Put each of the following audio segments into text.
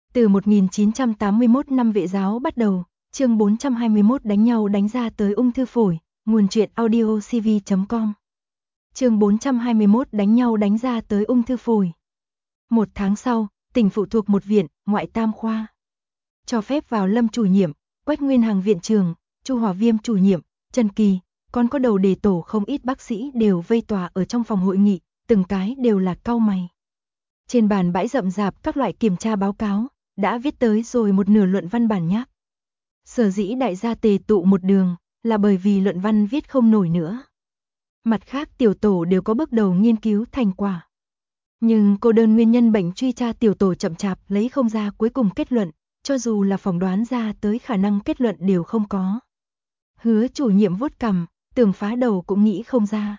Từ 1981 năm Vệ giáo bắt đầu, chương 421 đánh nhau đánh ra tới ung thư phổi, nguồn truyện audio cv.com. Chương 421 đánh nhau đánh ra tới ung thư phổi. Một tháng sau, tỉnh phụ thuộc một viện, ngoại tam khoa. Cho phép vào Lâm chủ nhiệm, Quách Nguyên Hằng viện trưởng, Chu Hòa Viêm chủ nhiệm, Trần Kỳ, còn có đầu đề tổ không ít bác sĩ đều vây tòa ở trong phòng hội nghị, từng cái đều là cau mày. Trên bàn bãi rậm rạp các loại kiểm tra báo cáo, đã viết tới rồi một nửa luận văn bản nháp. Sở dĩ đại gia tề tụ một đường, là bởi vì luận văn viết không nổi nữa. Mặt khác tiểu tổ đều có bước đầu nghiên cứu thành quả. Nhưng cô đơn nguyên nhân bệnh truy tra tiểu tổ chậm chạp lấy không ra cuối cùng kết luận, cho dù là phỏng đoán ra tới khả năng kết luận đều không có. Hứa chủ nhiệm vuốt cằm, tưởng phá đầu cũng nghĩ không ra.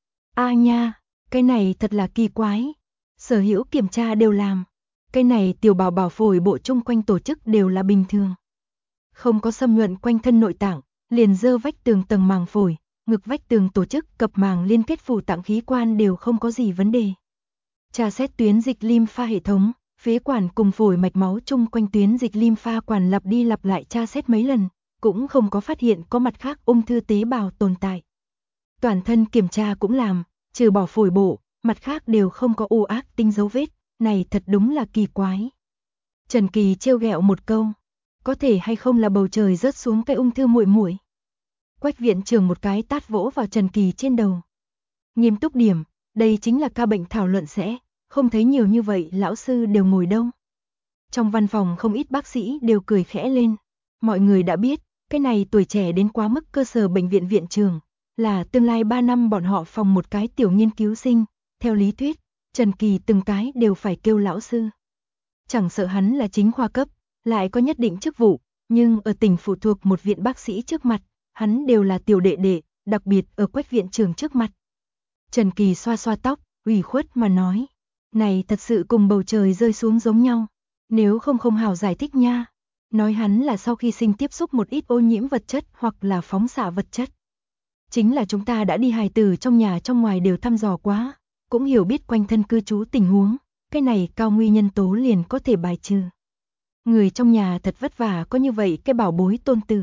A nha, cái này thật là kỳ quái. Sở hữu kiểm tra đều làm. Cái này tiểu bảo bảo phổi bộ chung quanh tổ chức đều là bình thường. Không có xâm nhuận quanh thân nội tạng, liền dơ vách tường tầng màng phổi, ngực vách tường tổ chức cập màng liên kết phủ tạng khí quan đều không có gì vấn đề. Tra xét tuyến dịch lympha hệ thống, phế quản cùng phổi mạch máu chung quanh tuyến dịch lympha quản lặp đi lặp lại tra xét mấy lần, cũng không có phát hiện có mặt khác ung thư tế bào tồn tại. Toàn thân kiểm tra cũng làm, trừ bỏ phổi bộ, mặt khác đều không có u ác tinh dấu vết, này thật đúng là kỳ quái. Trần Kỳ trêu ghẹo một câu, có thể hay không là bầu trời rớt xuống cái ung thư muội muội. Quách viện trưởng một cái tát vỗ vào Trần Kỳ trên đầu. Nghiêm túc điểm, đây chính là ca bệnh thảo luận sẽ, không thấy nhiều như vậy lão sư đều ngồi đâu. Trong văn phòng không ít bác sĩ đều cười khẽ lên. Mọi người đã biết, cái này tuổi trẻ đến quá mức cơ sở bệnh viện viện trưởng, là tương lai 3 năm bọn họ phòng một cái tiểu nghiên cứu sinh, theo lý thuyết, Trần Kỳ từng cái đều phải kêu lão sư. Chẳng sợ hắn là chính khoa cấp, lại có nhất định chức vụ, nhưng ở tỉnh phụ thuộc một viện bác sĩ trước mặt, hắn đều là tiểu đệ đệ, đặc biệt ở Quách viện trưởng trước mặt. Trần Kỳ xoa xoa tóc, ủy khuất mà nói, này thật sự cùng bầu trời rơi xuống giống nhau, nếu không hào giải thích nha. Nói hắn là sau khi sinh tiếp xúc một ít ô nhiễm vật chất hoặc là phóng xạ vật chất. Chính là chúng ta đã đi hài tử trong nhà trong ngoài đều thăm dò quá, cũng hiểu biết quanh thân cư trú tình huống, cái này cao nguy nhân tố liền có thể bài trừ. Người trong nhà thật vất vả có như vậy cái bảo bối tôn tử.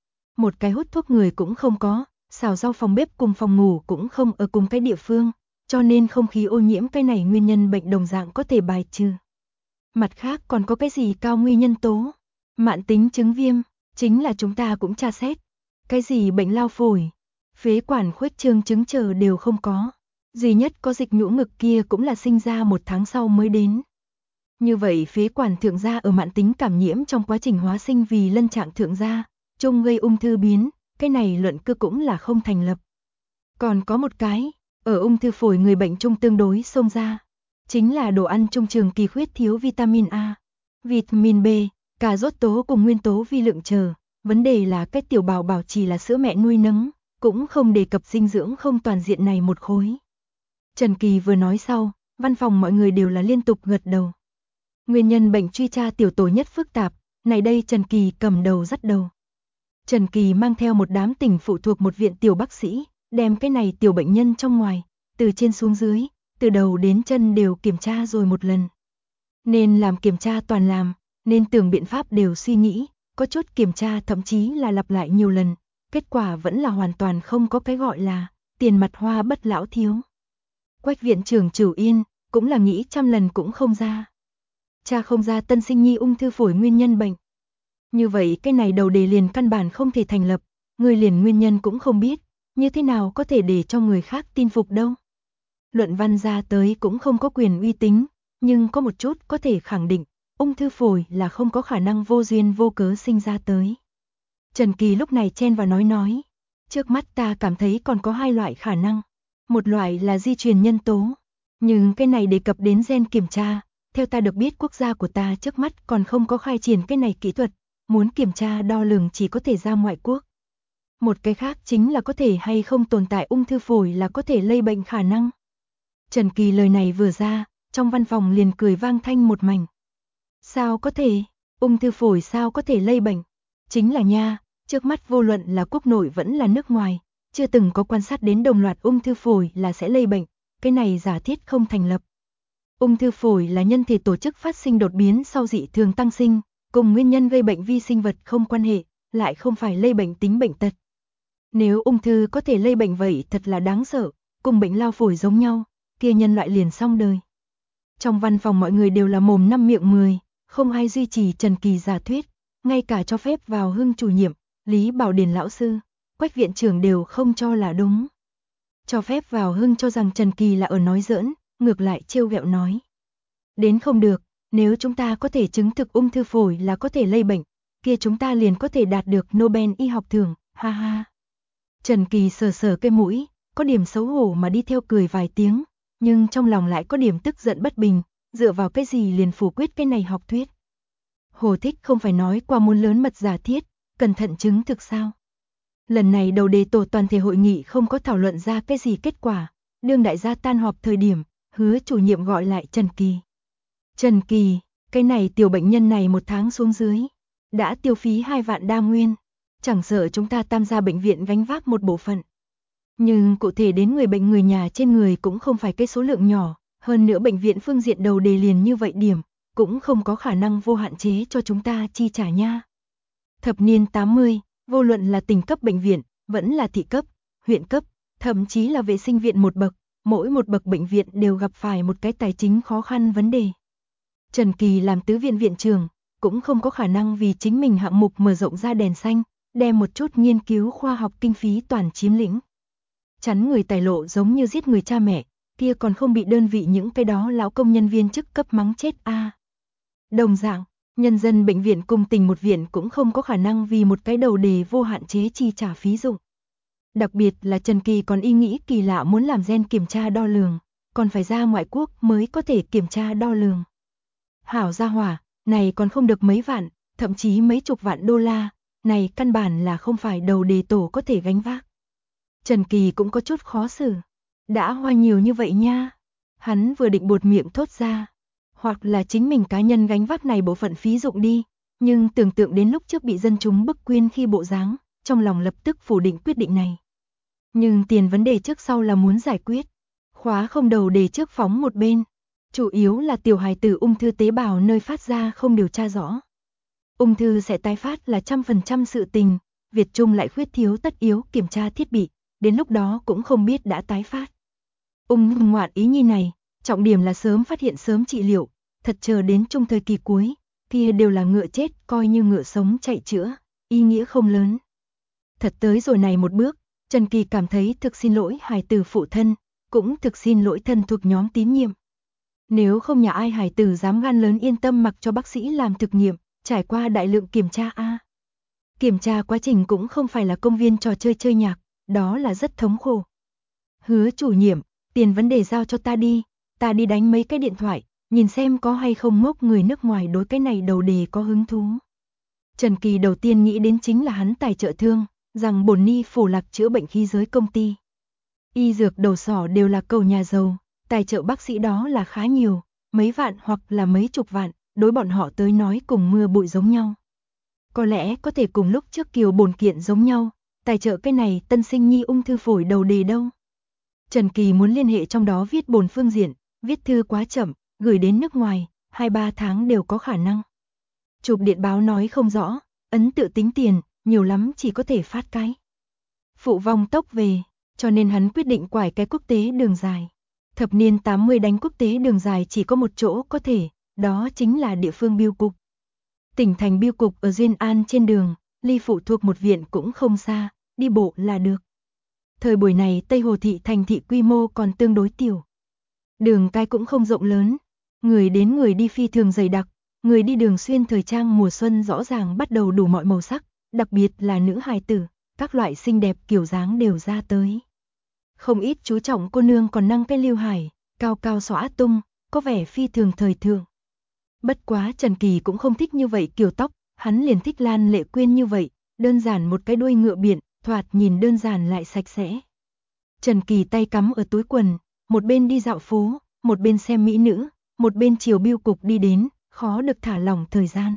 Một cái hút thuốc người cũng không có, xào rau phòng bếp cùng phòng ngủ cũng không ở cùng cái địa phương, cho nên không khí ô nhiễm cái này nguyên nhân bệnh đồng dạng có thể bài trừ. Mặt khác còn có cái gì cao nguy nhân tố? Mạn tính chứng viêm, chính là chúng ta cũng tra xét. Cái gì bệnh lao phổi, phế quản khuếch trương chứng chờ đều không có. Duy nhất có dịch nhũ ngực kia cũng là sinh ra 1 tháng sau mới đến. Như vậy phế quản thượng gia ở mạn tính cảm nhiễm trong quá trình hóa sinh vì lân trạng thượng gia, chung gây ung thư biến, cái này luận cứ cũng là không thành lập. Còn có một cái, ở ung thư phổi người bệnh chung tương đối xông ra, chính là đồ ăn chung trường kỳ khuyết thiếu vitamin A, vitamin B, cà rốt tố cùng nguyên tố vi lượng chờ. Vấn đề là cái tiểu bảo bảo chỉ là sữa mẹ nuôi nấng, cũng không đề cập dinh dưỡng không toàn diện này một khối. Trần Kỳ vừa nói sau, văn phòng mọi người đều là liên tục gật đầu. Nguyên nhân bệnh truy tra tiểu tổ nhất phức tạp, này đây Trần Kỳ cầm đầu dắt đầu. Trần Kỳ mang theo một đám tỉnh phụ thuộc một viện tiểu bác sĩ, đem cái này tiểu bệnh nhân trong ngoài, từ trên xuống dưới, từ đầu đến chân đều kiểm tra rồi một lần. Nên làm kiểm tra toàn làm, nên tưởng biện pháp đều suy nghĩ, có chút kiểm tra thậm chí là lặp lại nhiều lần, kết quả vẫn là hoàn toàn không có cái gọi là tiền mặt hoa bất lão thiếu. Quách viện trưởng Trửu Yên cũng là nghĩ trăm lần cũng không ra. Cha không ra tân sinh nhi ung thư phổi nguyên nhân bệnh. Như vậy cái này đầu đề liền căn bản không thể thành lập, người liền nguyên nhân cũng không biết, như thế nào có thể để cho người khác tin phục đâu. Luận văn ra tới cũng không có quyền uy tín, nhưng có một chút có thể khẳng định, ung thư phổi là không có khả năng vô duyên vô cớ sinh ra tới. Trần Kỳ lúc này chen vào nói, trước mắt ta cảm thấy còn có 2 loại khả năng. Một loại là di truyền nhân tố, nhưng cái này đề cập đến gen kiểm tra, theo ta được biết quốc gia của ta trước mắt còn không có khai triển cái này kỹ thuật, muốn kiểm tra đo lường chỉ có thể ra ngoại quốc. Một cái khác chính là có thể hay không tồn tại ung thư phổi là có thể lây bệnh khả năng. Trần Kỳ lời này vừa ra, trong văn phòng liền cười vang thanh một mảnh. Sao có thể, ung thư phổi sao có thể lây bệnh? Chính là nha, trước mắt vô luận là quốc nội vẫn là nước ngoài, chưa từng có quan sát đến đồng loạt ung thư phổi là sẽ lây bệnh, cái này giả thiết không thành lập. Ung thư phổi là nhân thể tổ chức phát sinh đột biến sau dị thường tăng sinh, cùng nguyên nhân gây bệnh vi sinh vật không quan hệ, lại không phải lây bệnh tính bệnh tật. Nếu ung thư có thể lây bệnh vậy thật là đáng sợ, cùng bệnh lao phổi giống nhau, kia nhân loại liền xong đời. Trong văn phòng mọi người đều là mồm năm miệng 10, không ai duy trì Trần Kỳ giả thuyết, ngay cả cho phép vào Hưng chủ nhiệm, Lý Bảo Điền lão sư, Quách viện trưởng đều không cho là đúng. Cho phép vào Hưng cho rằng Trần Kỳ là ở nói giỡn, ngược lại trêu ghẹo nói. Đến không được, nếu chúng ta có thể chứng thực ung thư phổi là có thể lây bệnh, kia chúng ta liền có thể đạt được Nobel y học thưởng, ha ha. Trần Kỳ sờ sờ cái mũi, có điểm xấu hổ mà đi theo cười vài tiếng, nhưng trong lòng lại có điểm tức giận bất bình, dựa vào cái gì liền phủ quyết cái này học thuyết. Hồ Thích không phải nói qua muốn lớn mật giả thiết, cẩn thận chứng thực sao. Lần này đầu đề tổ toàn thể hội nghị không có thảo luận ra cái gì kết quả, đương đại gia tan họp thời điểm, Hứa chủ nhiệm gọi lại Trần Kỳ. Trần Kỳ, cái này tiểu bệnh nhân này một tháng xuống dưới, đã tiêu phí 2 vạn đa nguyên, chẳng sợ chúng ta tham gia bệnh viện gánh vác một bộ phận. Nhưng cụ thể đến người bệnh người nhà trên người cũng không phải cái số lượng nhỏ, hơn nữa bệnh viện phương diện đầu đề liền như vậy điểm, cũng không có khả năng vô hạn chế cho chúng ta chi trả nha. Thập niên 80, vô luận là tỉnh cấp bệnh viện, vẫn là thị cấp, huyện cấp, thậm chí là vệ sinh viện một bậc, mỗi một bậc bệnh viện đều gặp phải một cái tài chính khó khăn vấn đề. Trần Kỳ làm tứ viện viện trưởng, cũng không có khả năng vì chính mình hạng mục mở rộng ra đèn xanh, đem một chút nghiên cứu khoa học kinh phí toàn chiếm lĩnh. Chắn người tài lộ giống như giết người cha mẹ, kia còn không bị đơn vị những cái đó lão công nhân viên chức cấp mắng chết a. Đồng dạng, nhân dân bệnh viện cùng tỉnh một viện cũng không có khả năng vì một cái đầu đề vô hạn chế chi trả phí dụng. Đặc biệt là Trần Kỳ còn ý nghĩ kỳ lạ muốn làm gen kiểm tra đo lường, còn phải ra ngoại quốc mới có thể kiểm tra đo lường. Hảo gia hỏa, này còn không được mấy vạn, thậm chí mấy chục vạn đô la, này căn bản là không phải đầu đề tổ có thể gánh vác. Trần Kỳ cũng có chút khó xử. Đã hoa nhiều như vậy nha. Hắn vừa định buột miệng thốt ra. Hoặc là chính mình cá nhân gánh vác này bộ phận phí dụng đi. Nhưng tưởng tượng đến lúc trước bị dân chúng bức quyên khi bộ dáng, trong lòng lập tức phủ định quyết định này. Nhưng tiền vấn đề trước sau là muốn giải quyết. Khóa không đầu đề trước phóng một bên. Chủ yếu là tiểu hài tử ung thư tế bào nơi phát ra không điều tra rõ. Ung thư sẽ tái phát là 100% sự tình. Việt Trung lại khuyết thiếu tất yếu kiểm tra thiết bị. Đến lúc đó cũng không biết đã tái phát. Ung ngoạn ý nhi này, trọng điểm là sớm phát hiện sớm trị liệu, thật chờ đến trung thời kỳ cuối, kia đều là ngựa chết coi như ngựa sống chạy chữa, ý nghĩa không lớn. Thật tới rồi này một bước, Trần Kỳ cảm thấy thực xin lỗi hài tử phụ thân, cũng thực xin lỗi thân thuộc nhóm tín nhiệm. Nếu không nhà ai hài tử dám gan lớn yên tâm mặc cho bác sĩ làm thực nghiệm, trải qua đại lượng kiểm tra a. Kiểm tra quá trình cũng không phải là công viên trò chơi chơi nhạc, đó là rất thống khổ. Hứa chủ nhiệm, tiền vấn đề giao cho ta đi đánh mấy cái điện thoại, nhìn xem có hay không ngốc người nước ngoài đối cái này đầu đề có hứng thú. Trần Kỳ đầu tiên nghĩ đến chính là hắn tài trợ thương, rằng bổn ni phổ lạc chữa bệnh khí giới công ty. Y dược đầu sỏ đều là cầu nhà giàu, tài trợ bác sĩ đó là khá nhiều, mấy vạn hoặc là mấy chục vạn, đối bọn họ tới nói cùng mưa bụi giống nhau. Có lẽ có thể cùng lúc trước Kiều bổn kiện giống nhau, tài trợ cái này tân sinh nhi ung thư phổi đầu đề đâu. Trần Kỳ muốn liên hệ trong đó viết bổn phương diện, viết thư quá chậm, gửi đến nước ngoài, 2-3 tháng đều có khả năng. Chụp điện báo nói không rõ, ấn tự tính tiền, nhiều lắm chỉ có thể phát cái. Phụ vong tốc về, cho nên hắn quyết định quải cái quốc tế đường dài. Thập niên 80 đánh quốc tế đường dài chỉ có một chỗ có thể, đó chính là địa phương bưu cục. Tỉnh thành bưu cục ở Duyên An trên đường, ly phụ thuộc một viện cũng không xa, đi bộ là được. Thời buổi này Tây Hồ thị thành thị quy mô còn tương đối tiểu. Đường cái cũng không rộng lớn, người đến người đi phi thường dày đặc, người đi đường xuyên thời trang mùa xuân rõ ràng bắt đầu đủ mọi màu sắc, đặc biệt là nữ hài tử, các loại xinh đẹp kiểu dáng đều ra tới. Không ít chú trọng cô nương còn năng cái lưu hải, cao cao xõa tung, có vẻ phi thường thời thượng. Bất quá Trần Kỳ cũng không thích như vậy kiểu tóc, hắn liền thích Lan Lệ Quyên như vậy, đơn giản một cái đuôi ngựa biển, thoạt nhìn đơn giản lại sạch sẽ. Trần Kỳ tay cắm ở túi quần, một bên đi dạo phố, một bên xem mỹ nữ, một bên chiều bưu cục đi đến, khó được thả lỏng thời gian.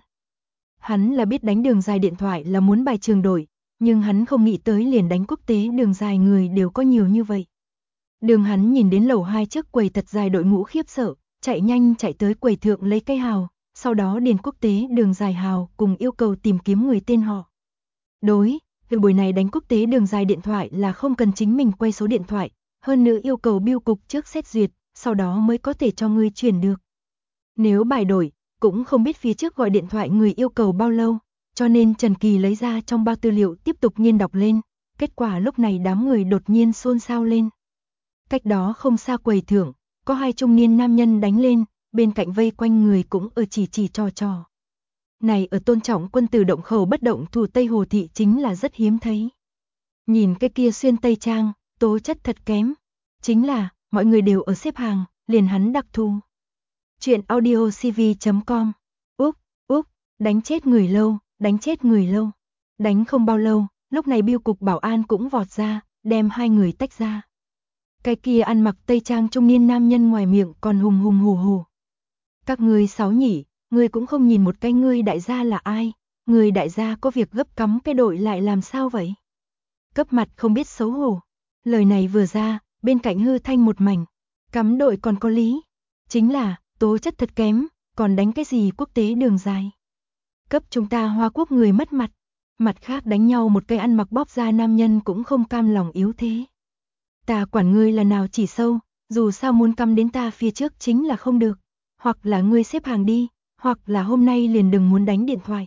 Hắn là biết đánh đường dài điện thoại là muốn bài trường đổi, nhưng hắn không nghĩ tới liền đánh quốc tế đường dài người đều có nhiều như vậy. Đường hắn nhìn đến lầu 2 trước quầy thật dài đội ngũ khiếp sợ, chạy nhanh chạy tới quầy thượng lấy cái hào, sau đó điền quốc tế đường dài hào cùng yêu cầu tìm kiếm người tên họ. Đối, từ buổi này đánh quốc tế đường dài điện thoại là không cần chính mình quay số điện thoại, hơn nữa yêu cầu bưu cục trước xét duyệt, sau đó mới có thể cho ngươi chuyển được. Nếu bài đổi, cũng không biết phía trước gọi điện thoại người yêu cầu bao lâu, cho nên Trần Kỳ lấy ra trong bao tư liệu tiếp tục nghiên đọc lên, kết quả lúc này đám người đột nhiên xôn xao lên. Cách đó không xa quầy thưởng, có hai trung niên nam nhân đánh lên, bên cạnh vây quanh người cũng ở chỉ trò. Này ở Tôn Trọng Quân từ động khẩu bất động thủ Tây Hồ Thị chính là rất hiếm thấy. Nhìn cái kia xuyên Tây Trang, tố chất thật kém. Chính là, mọi người đều ở xếp hàng, liền hắn đặc thù. Chuyện audiocv.com. Úp, đánh chết người lâu, đánh chết người lâu. Đánh không bao lâu, lúc này bưu cục bảo an cũng vọt ra, đem hai người tách ra. Cái kia ăn mặc Tây Trang trung niên nam nhân ngoài miệng còn hùng hùng hù. Các ngươi sáu nhỉ, ngươi cũng không nhìn một cái ngươi đại gia là ai, ngươi đại gia có việc gấp cắm cái đội lại làm sao vậy? Cấp mặt không biết xấu hổ. Lời này vừa ra, bên cạnh hư thanh một mảnh, cắm đội còn có lý. Chính là, tố chất thật kém, còn đánh cái gì quốc tế đường dài. Cấp chúng ta Hoa Quốc người mất mặt. Mặt khác đánh nhau một cây ăn mặc bóp ra nam nhân cũng không cam lòng yếu thế. Ta quản ngươi là nào chỉ sâu, dù sao muốn cắm đến ta phía trước chính là không được. Hoặc là ngươi xếp hàng đi, hoặc là hôm nay liền đừng muốn đánh điện thoại.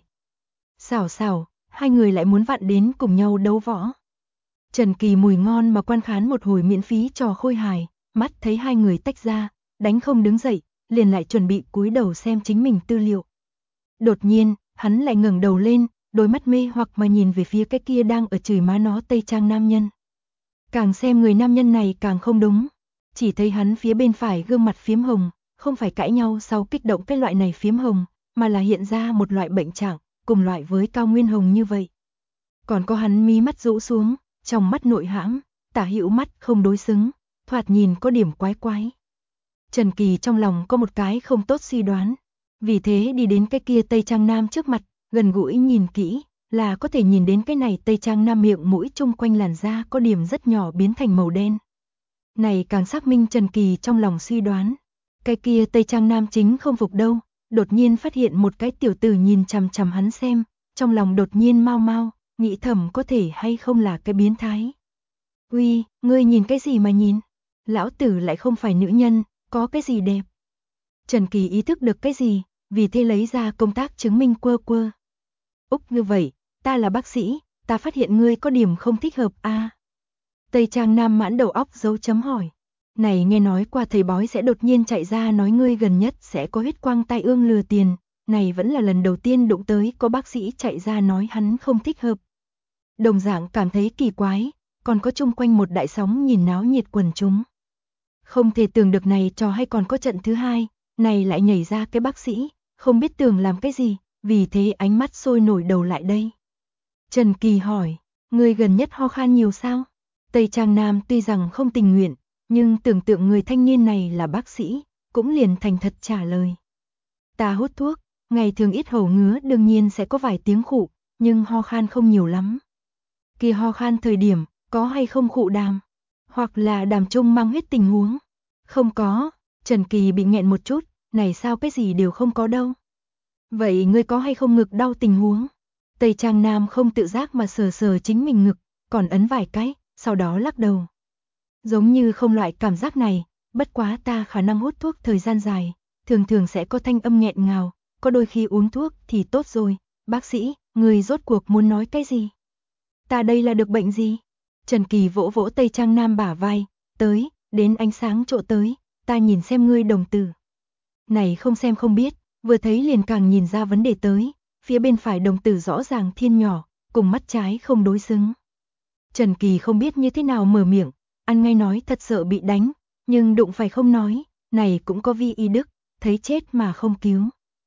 Xảo, hai người lại muốn vặn đến cùng nhau đấu võ. Trần Kỳ mùi ngon mà quan khán một hồi miễn phí trò khôi hài, mắt thấy hai người tách ra, đánh không đứng dậy, liền lại chuẩn bị cúi đầu xem chính mình tư liệu. Đột nhiên, hắn lại ngẩng đầu lên, đôi mắt mê hoặc mà nhìn về phía cái kia đang ở chửi má nó Tây Trang nam nhân. Càng xem người nam nhân này càng không đúng, chỉ thấy hắn phía bên phải gương mặt phiếm hồng, không phải cãi nhau sau kích động cái loại này phiếm hồng, mà là hiện ra một loại bệnh trạng, cùng loại với Cao Nguyên Hồng như vậy. Còn có hắn mí mắt rũ xuống, trong mắt nội hãm, tả hữu mắt không đối xứng, thoạt nhìn có điểm quái quái. Trần Kỳ trong lòng có một cái không tốt suy đoán, vì thế đi đến cái kia Tây Trang Nam trước mặt, gần gũi nhìn kỹ, là có thể nhìn đến cái này Tây Trang Nam miệng mũi chung quanh làn da có điểm rất nhỏ biến thành màu đen. Này càng xác minh Trần Kỳ trong lòng suy đoán, cái kia Tây Trang Nam chính không phục đâu, đột nhiên phát hiện một cái tiểu tử nhìn chằm chằm hắn xem, trong lòng đột nhiên mau, nghĩ thầm có thể hay không là cái biến thái. Uy, ngươi nhìn cái gì mà nhìn? Lão tử lại không phải nữ nhân, có cái gì đẹp? Trần Kỳ ý thức được cái gì, vì thế lấy ra công tác chứng minh quơ. Úc như vậy, ta là bác sĩ, ta phát hiện ngươi có điểm không thích hợp a. Tây Trang Nam mãn đầu óc dấu chấm hỏi. Này nghe nói qua thầy bói sẽ đột nhiên chạy ra nói ngươi gần nhất sẽ có huyết quang tai ương lừa tiền, này vẫn là lần đầu tiên đụng tới có bác sĩ chạy ra nói hắn không thích hợp. Đồng dạng cảm thấy kỳ quái, còn có chung quanh một đại sóng nhìn náo nhiệt quần chúng. Không thể tưởng được này trò hay còn có trận thứ hai, này lại nhảy ra cái bác sĩ, không biết tưởng làm cái gì, vì thế ánh mắt sôi nổi đầu lại đây. Trần Kỳ hỏi, ngươi gần nhất ho khan nhiều sao? Tây Trang Nam tuy rằng không tình nguyện, nhưng tưởng tượng người thanh niên này là bác sĩ, cũng liền thành thật trả lời. Ta hút thuốc, ngày thường ít hầu ngứa đương nhiên sẽ có vài tiếng khụ, nhưng ho khan không nhiều lắm. Kia ho khan thời điểm, có hay không khụ đàm? Hoặc là đàm chung mang huyết tình huống? Không có, Trần Kỳ bị nghẹn một chút, này sao cái gì đều không có đâu. Vậy ngươi có hay không ngực đau tình huống? Tây Trang Nam không tự giác mà sờ chính mình ngực, còn ấn vài cái, sau đó lắc đầu. Giống như không loại cảm giác này, bất quá ta khả năng hút thuốc thời gian dài, thường sẽ có thanh âm nghẹn ngào, có đôi khi uống thuốc thì tốt rồi. Bác sĩ, người rốt cuộc muốn nói cái gì? Ta đây là được bệnh gì? Trần Kỳ vỗ Tây Trang Nam bả vai, tới, đến ánh sáng chỗ tới, ta nhìn xem ngươi đồng tử. Này không xem không biết, vừa thấy liền càng nhìn ra vấn đề tới, phía bên phải đồng tử rõ ràng thiên nhỏ, cùng mắt trái không đối xứng. Trần Kỳ không biết như thế nào mở miệng, ăn ngay nói thật sợ bị đánh, nhưng đụng phải không nói, này cũng có vi y đức, thấy chết mà không cứu.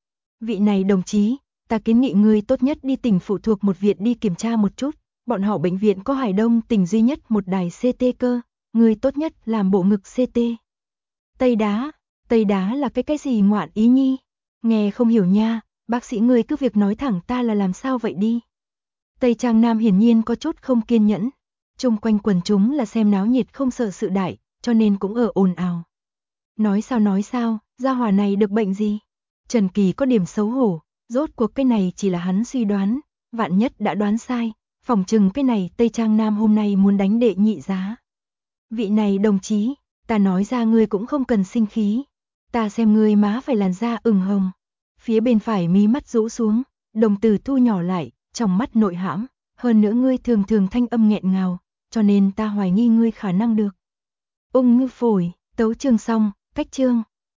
Vị này đồng chí, ta kiến nghị ngươi tốt nhất đi tỉnh phụ thuộc một viện đi kiểm tra một chút, bọn họ bệnh viện có Hải Đông tỉnh duy nhất một đài CT cơ, ngươi tốt nhất làm bộ ngực CT. Tây đá là cái gì ngoạn ý nhi? Nghe không hiểu nha, bác sĩ ngươi cứ việc nói thẳng ta là làm sao vậy đi. Tây Trang Nam hiển nhiên có chút không kiên nhẫn, chung quanh quần chúng là xem náo nhiệt không sợ sự đại, cho nên cũng ở ồn ào. Nói sao, gia hỏa này được bệnh gì? Trần Kỳ có điểm xấu hổ, rốt cuộc cái này chỉ là hắn suy đoán, vạn nhất đã đoán sai, phỏng chừng cái này Tây Trang Nam hôm nay muốn đánh đệ nhị giá. Vị này đồng chí, ta nói ra ngươi cũng không cần sinh khí, ta xem ngươi má phải làn da ửng hồng. Phía bên phải mí mắt rũ xuống, đồng tử thu nhỏ lại, trong mắt nội hãm, hơn nữa ngươi thường thường thanh âm nghẹn ngào, cho nên ta hoài nghi ngươi khả năng được ung thư phổi. Tấu chương xong, cách chương.